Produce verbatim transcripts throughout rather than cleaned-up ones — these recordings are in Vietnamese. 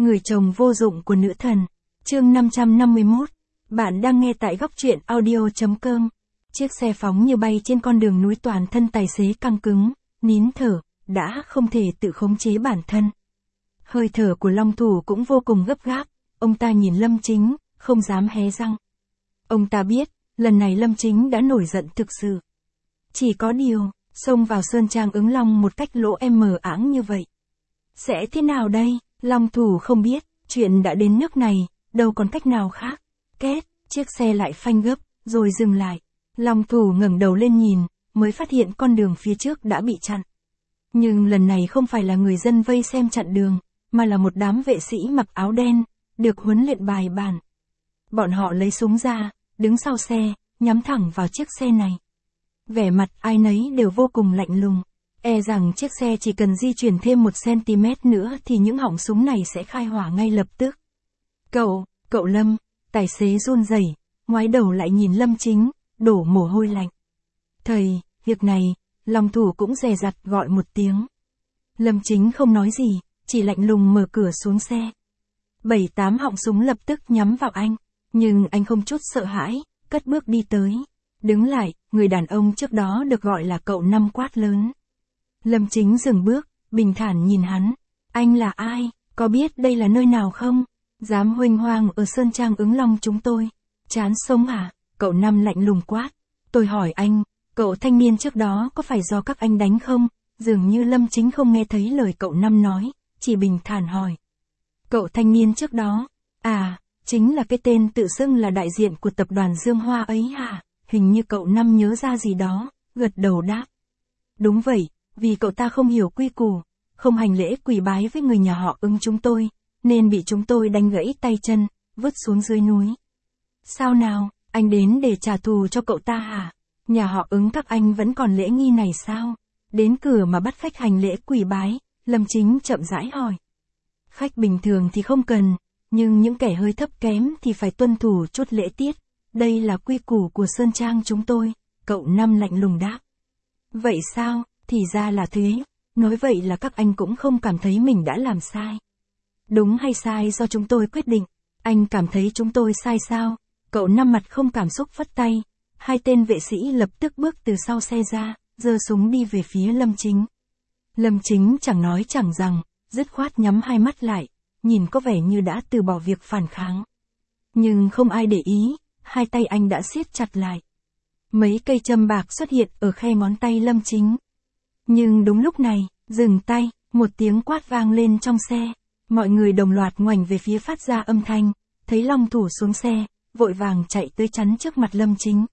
Người chồng vô dụng của nữ thần. Chương năm trăm năm mươi mốt. Bạn đang nghe tại góc truyện audio.com. Chiếc xe phóng như bay trên con đường núi, toàn thân tài xế căng cứng, nín thở, đã không thể tự khống chế bản thân. Hơi thở của Long Thủ cũng vô cùng gấp gáp, ông ta nhìn Lâm Chính, không dám hé răng. Ông ta biết, lần này Lâm Chính đã nổi giận thực sự. Chỉ có điều, xông vào Sơn Trang Ứng Long một cách lỗ em mờ áng như vậy. Sẽ thế nào đây? Long Thủ không biết, chuyện đã đến nước này, đâu còn cách nào khác. Két, chiếc xe lại phanh gấp, rồi dừng lại. Long Thủ ngẩng đầu lên nhìn, mới phát hiện con đường phía trước đã bị chặn. Nhưng lần này không phải là người dân vây xem chặn đường, mà là một đám vệ sĩ mặc áo đen, được huấn luyện bài bản. Bọn họ lấy súng ra, đứng sau xe, nhắm thẳng vào chiếc xe này. Vẻ mặt ai nấy đều vô cùng lạnh lùng, e rằng chiếc xe chỉ cần di chuyển thêm một cm nữa thì những họng súng này sẽ khai hỏa ngay lập tức. Cậu, cậu Lâm, tài xế run rẩy, ngoái đầu lại nhìn Lâm Chính, đổ mồ hôi lạnh. Thầy, việc này, Long Thủ cũng dè dặt gọi một tiếng. Lâm Chính không nói gì, chỉ lạnh lùng mở cửa xuống xe. Bảy tám họng súng lập tức nhắm vào anh, nhưng anh không chút sợ hãi, cất bước đi tới. Đứng lại, người đàn ông trước đó được gọi là cậu Năm quát lớn. Lâm Chính dừng bước, bình thản nhìn hắn. Anh là ai, có biết đây là nơi nào không? Dám huênh hoang ở Sơn Trang Ứng Long chúng tôi. Chán sống à? Cậu Năm lạnh lùng quát. Tôi hỏi anh, cậu thanh niên trước đó có phải do các anh đánh không? Dường như Lâm Chính không nghe thấy lời cậu Năm nói, chỉ bình thản hỏi. Cậu thanh niên trước đó, à, chính là cái tên tự xưng là đại diện của tập đoàn Dương Hoa ấy hả? Hình như cậu Năm nhớ ra gì đó, gật đầu đáp. Đúng vậy, vì cậu ta không hiểu quy củ, không hành lễ quỳ bái với người nhà họ Ứng chúng tôi, nên bị chúng tôi đánh gãy tay chân, vứt xuống dưới núi. Sao nào, anh đến để trả thù cho cậu ta hả? Nhà họ Ứng các anh vẫn còn lễ nghi này sao? Đến cửa mà bắt khách hành lễ quỳ bái, Lâm Chính chậm rãi hỏi. Khách bình thường thì không cần, nhưng những kẻ hơi thấp kém thì phải tuân thủ chút lễ tiết. Đây là quy củ của Sơn Trang chúng tôi, cậu Năm lạnh lùng đáp. Vậy sao, thì ra là thế, nói vậy là các anh cũng không cảm thấy mình đã làm sai. Đúng hay sai do chúng tôi quyết định, anh cảm thấy chúng tôi sai sao? Cậu Năm mặt không cảm xúc phất tay, hai tên vệ sĩ lập tức bước từ sau xe ra, giơ súng đi về phía Lâm Chính. Lâm Chính chẳng nói chẳng rằng, dứt khoát nhắm hai mắt lại, nhìn có vẻ như đã từ bỏ việc phản kháng. Nhưng không ai để ý, hai tay anh đã siết chặt lại. Mấy cây châm bạc xuất hiện ở khe ngón tay Lâm Chính. Nhưng đúng lúc này, dừng tay, một tiếng quát vang lên trong xe. Mọi người đồng loạt ngoảnh về phía phát ra âm thanh, thấy Long Thủ xuống xe, vội vàng chạy tới chắn trước mặt Lâm Chính.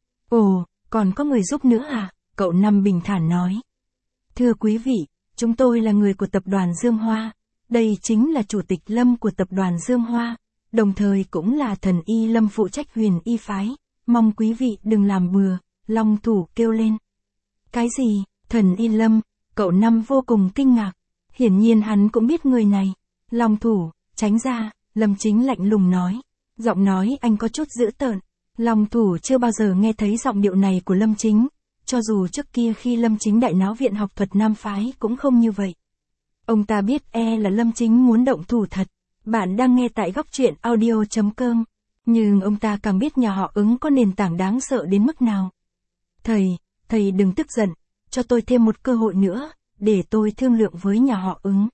Ồ, còn có người giúp nữa à? Cậu Năm bình thản nói. Thưa quý vị, chúng tôi là người của tập đoàn Dương Hoa. Đây chính là chủ tịch Lâm của tập đoàn Dương Hoa, đồng thời cũng là thần y Lâm phụ trách Huyền Y phái. Mong quý vị đừng làm bừa, Long Thủ kêu lên. Cái gì, thần y Lâm? Cậu Năm vô cùng kinh ngạc. Hiển nhiên hắn cũng biết người này. Long Thủ, tránh ra, Lâm Chính lạnh lùng nói. Giọng nói anh có chút dữ tợn. Long Thủ chưa bao giờ nghe thấy giọng điệu này của Lâm Chính. Cho dù trước kia khi Lâm Chính đại náo viện học thuật Nam phái cũng không như vậy. Ông ta biết e là Lâm Chính muốn động thủ thật. Bạn đang nghe tại góc truyện audio.com. Nhưng ông ta càng biết nhà họ Ứng có nền tảng đáng sợ đến mức nào. Thầy, thầy đừng tức giận, cho tôi thêm một cơ hội nữa, để tôi thương lượng với nhà họ Ứng.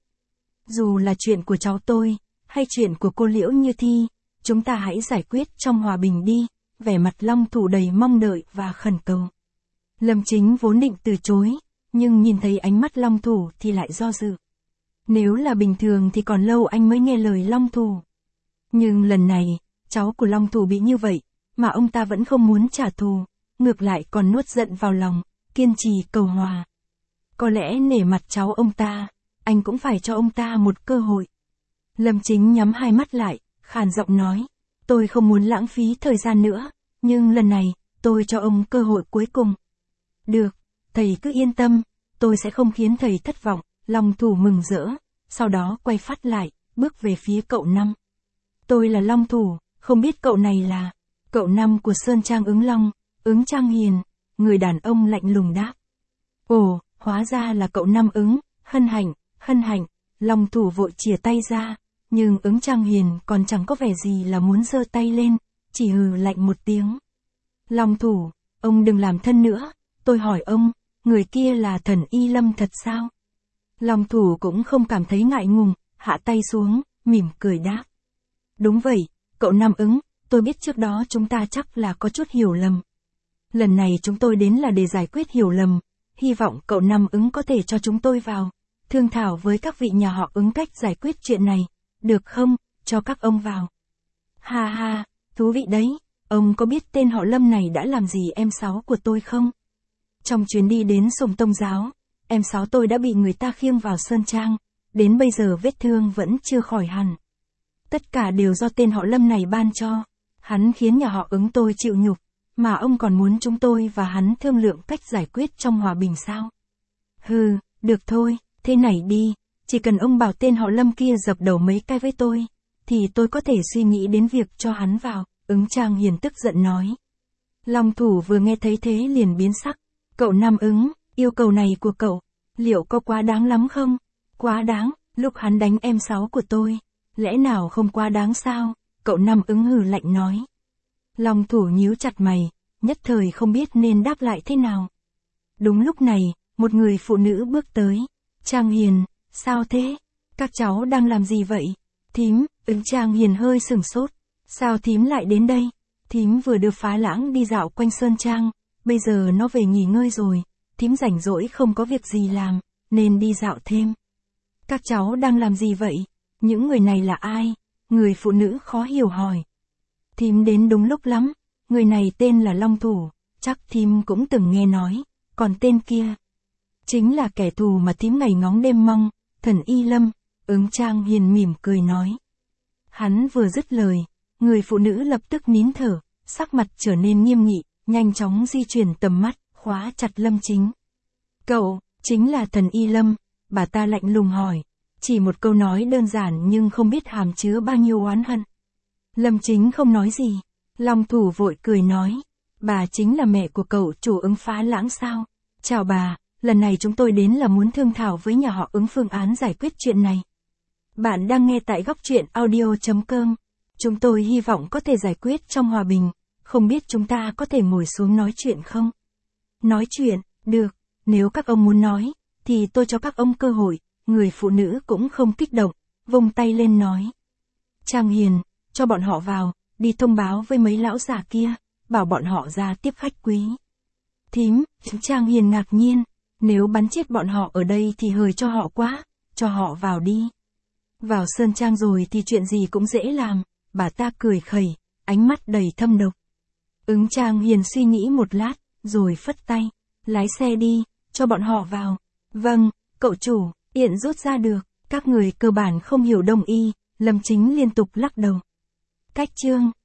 Dù là chuyện của cháu tôi, hay chuyện của cô Liễu Như Thi, chúng ta hãy giải quyết trong hòa bình đi, vẻ mặt Long Thủ đầy mong đợi và khẩn cầu. Lâm Chính vốn định từ chối, nhưng nhìn thấy ánh mắt Long Thủ thì lại do dự. Nếu là bình thường thì còn lâu anh mới nghe lời Long Thủ. Nhưng lần này, cháu của Long Thủ bị như vậy, mà ông ta vẫn không muốn trả thù, ngược lại còn nuốt giận vào lòng, kiên trì cầu hòa. Có lẽ nể mặt cháu ông ta, anh cũng phải cho ông ta một cơ hội. Lâm Chính nhắm hai mắt lại, khàn giọng nói, tôi không muốn lãng phí thời gian nữa, nhưng lần này, tôi cho ông cơ hội cuối cùng. Được, thầy cứ yên tâm, tôi sẽ không khiến thầy thất vọng. Long Thủ mừng rỡ, sau đó quay phát lại, bước về phía cậu Năm. Tôi là Long Thủ, không biết cậu này là cậu Năm của Sơn Trang Ứng Long, Ứng Trang Hiền, người đàn ông lạnh lùng đáp. Ồ, hóa ra là cậu Năm Ứng, hân hạnh, hân hạnh, Long Thủ vội chìa tay ra, Nhưng Ứng Trang Hiền còn chẳng có vẻ gì là muốn giơ tay lên, chỉ hừ lạnh một tiếng. Long thủ, ông đừng làm thân nữa, tôi hỏi ông, người kia là Thần Y Lâm thật sao? Long thủ cũng không cảm thấy ngại ngùng, hạ tay xuống, mỉm cười đáp. Đúng vậy, cậu Nam Ứng, tôi biết trước đó chúng ta chắc là có chút hiểu lầm. Lần này chúng tôi đến là để giải quyết hiểu lầm, hy vọng cậu Nam Ứng có thể cho chúng tôi vào, thương thảo với các vị nhà họ Ứng cách giải quyết chuyện này, được không, cho các ông vào. Ha ha, thú vị đấy, ông có biết tên họ Lâm này đã làm gì em Sáu của tôi không? Trong chuyến đi đến Sùng Tông Giáo, em Sáu tôi đã bị người ta khiêng vào Sơn Trang, đến bây giờ vết thương vẫn chưa khỏi hẳn. Tất cả đều do tên họ Lâm này ban cho, hắn khiến nhà họ Ứng tôi chịu nhục, mà ông còn muốn chúng tôi và hắn thương lượng cách giải quyết trong hòa bình sao? Hừ, được thôi, thế này đi, chỉ cần ông bảo tên họ Lâm kia dập đầu mấy cái với tôi, thì tôi có thể suy nghĩ đến việc cho hắn vào, Ứng Trang Hiền tức giận nói. Long thủ vừa nghe thấy thế liền biến sắc, cậu Nam Ứng, yêu cầu này của cậu, liệu có quá đáng lắm không? Quá đáng, lúc hắn đánh em Sáu của tôi, lẽ nào không quá đáng sao? Cậu Nam Ứng hừ lạnh nói. Long thủ nhíu chặt mày, nhất thời không biết nên đáp lại thế nào. Đúng lúc này, một người phụ nữ bước tới. Trang Hiền, sao thế? Các cháu đang làm gì vậy? Thím, Ứng Trang Hiền hơi sửng sốt. Sao thím lại đến đây? Thím vừa đưa Phá Lãng đi dạo quanh Sơn Trang, bây giờ nó về nghỉ ngơi rồi, thím rảnh rỗi không có việc gì làm, nên đi dạo thêm. Các cháu đang làm gì vậy? Những người này là ai? Người phụ nữ khó hiểu hỏi. Thím đến đúng lúc lắm, người này tên là Long Thủ, chắc thím cũng từng nghe nói, còn tên kia chính là kẻ thù mà thím ngày ngóng đêm mong, Thần Y Lâm, Ứng Trang Hiền mỉm cười nói. Hắn vừa dứt lời, người phụ nữ lập tức nín thở, sắc mặt trở nên nghiêm nghị, nhanh chóng di chuyển tầm mắt, khóa chặt Lâm Chính. Cậu, chính là Thần Y Lâm, bà ta lạnh lùng hỏi, chỉ một câu nói đơn giản nhưng không biết hàm chứa bao nhiêu oán hận. Lâm Chính không nói gì, Long Thủ vội cười nói, bà chính là mẹ của cậu chủ Ứng Phá Lãng sao? Chào bà, lần này chúng tôi đến là muốn thương thảo với nhà họ Ứng phương án giải quyết chuyện này. Bạn đang nghe tại góc truyện audio chấm com. Chúng tôi hy vọng có thể giải quyết trong hòa bình, không biết chúng ta có thể ngồi xuống nói chuyện không? Nói chuyện, được, nếu các ông muốn nói, thì tôi cho các ông cơ hội, người phụ nữ cũng không kích động, vung tay lên nói. Trang Hiền, cho bọn họ vào, đi thông báo với mấy lão già kia, bảo bọn họ ra tiếp khách quý. Thím, Trang Hiền ngạc nhiên, nếu bắn chết bọn họ ở đây thì hời cho họ quá, cho họ vào đi. Vào Sơn Trang rồi thì chuyện gì cũng dễ làm, bà ta cười khẩy, ánh mắt đầy thâm độc. Ứng Trang Hiền suy nghĩ một lát, rồi phất tay, lái xe đi, cho bọn họ vào. Vâng, cậu chủ, Yện rút ra được, các người cơ bản không hiểu Đông y, Lâm Chính liên tục lắc đầu. Cách chương